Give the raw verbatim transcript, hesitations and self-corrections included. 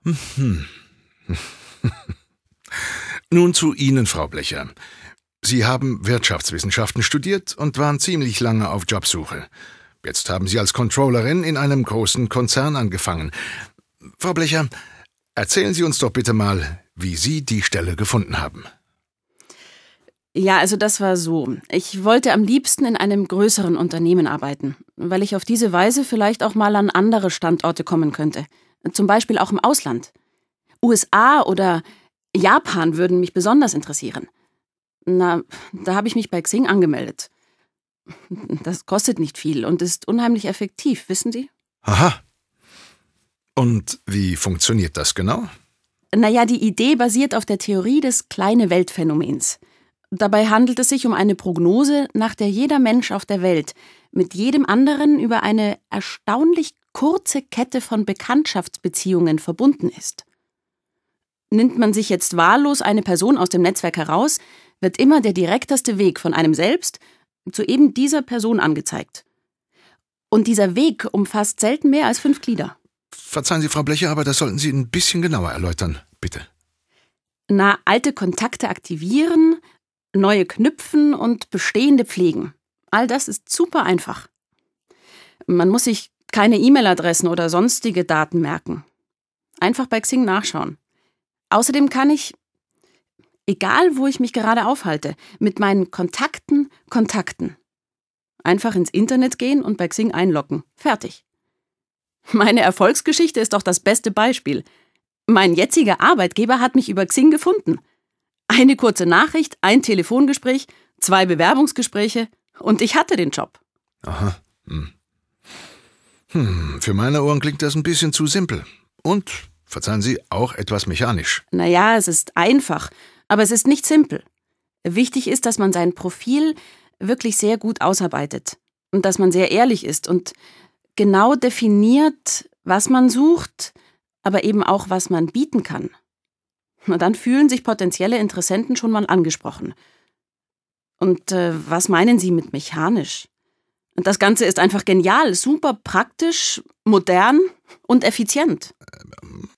Hm. Nun zu Ihnen, Frau Blecher. Sie haben Wirtschaftswissenschaften studiert und waren ziemlich lange auf Jobsuche. Jetzt haben Sie als Controllerin in einem großen Konzern angefangen. Frau Blecher, erzählen Sie uns doch bitte mal, wie Sie die Stelle gefunden haben. Ja, also das war so. Ich wollte am liebsten in einem größeren Unternehmen arbeiten, weil ich auf diese Weise vielleicht auch mal an andere Standorte kommen könnte. Zum Beispiel auch im Ausland. U S A oder Japan würden mich besonders interessieren. Na, da habe ich mich bei Xing angemeldet. Das kostet nicht viel und ist unheimlich effektiv, wissen Sie? Aha. Und wie funktioniert das genau? Naja, die Idee basiert auf der Theorie des Kleine-Welt-Phänomens. Dabei handelt es sich um eine Prognose, nach der jeder Mensch auf der Welt mit jedem anderen über eine erstaunlich kurze Kette von Bekanntschaftsbeziehungen verbunden ist. Nimmt man sich jetzt wahllos eine Person aus dem Netzwerk heraus, wird immer der direkteste Weg von einem selbst zu eben dieser Person angezeigt. Und dieser Weg umfasst selten mehr als fünf Glieder. Verzeihen Sie, Frau Blecher, aber das sollten Sie ein bisschen genauer erläutern, bitte. Na, alte Kontakte aktivieren, neue knüpfen und bestehende pflegen. All das ist super einfach. Man muss sich keine E-Mail-Adressen oder sonstige Daten merken. Einfach bei Xing nachschauen. Außerdem kann ich, egal wo ich mich gerade aufhalte, mit meinen Kontakten kontakten. Einfach ins Internet gehen und bei Xing einloggen. Fertig. Meine Erfolgsgeschichte ist doch das beste Beispiel. Mein jetziger Arbeitgeber hat mich über Xing gefunden. Eine kurze Nachricht, ein Telefongespräch, zwei Bewerbungsgespräche und ich hatte den Job. Aha. Hm. Hm, für meine Ohren klingt das ein bisschen zu simpel. Und, verzeihen Sie, auch etwas mechanisch. Naja, es ist einfach, aber es ist nicht simpel. Wichtig ist, dass man sein Profil wirklich sehr gut ausarbeitet und dass man sehr ehrlich ist und genau definiert, was man sucht, aber eben auch, was man bieten kann. Na, dann fühlen sich potenzielle Interessenten schon mal angesprochen. Und äh, was meinen Sie mit mechanisch? Und das Ganze ist einfach genial, super praktisch, modern und effizient.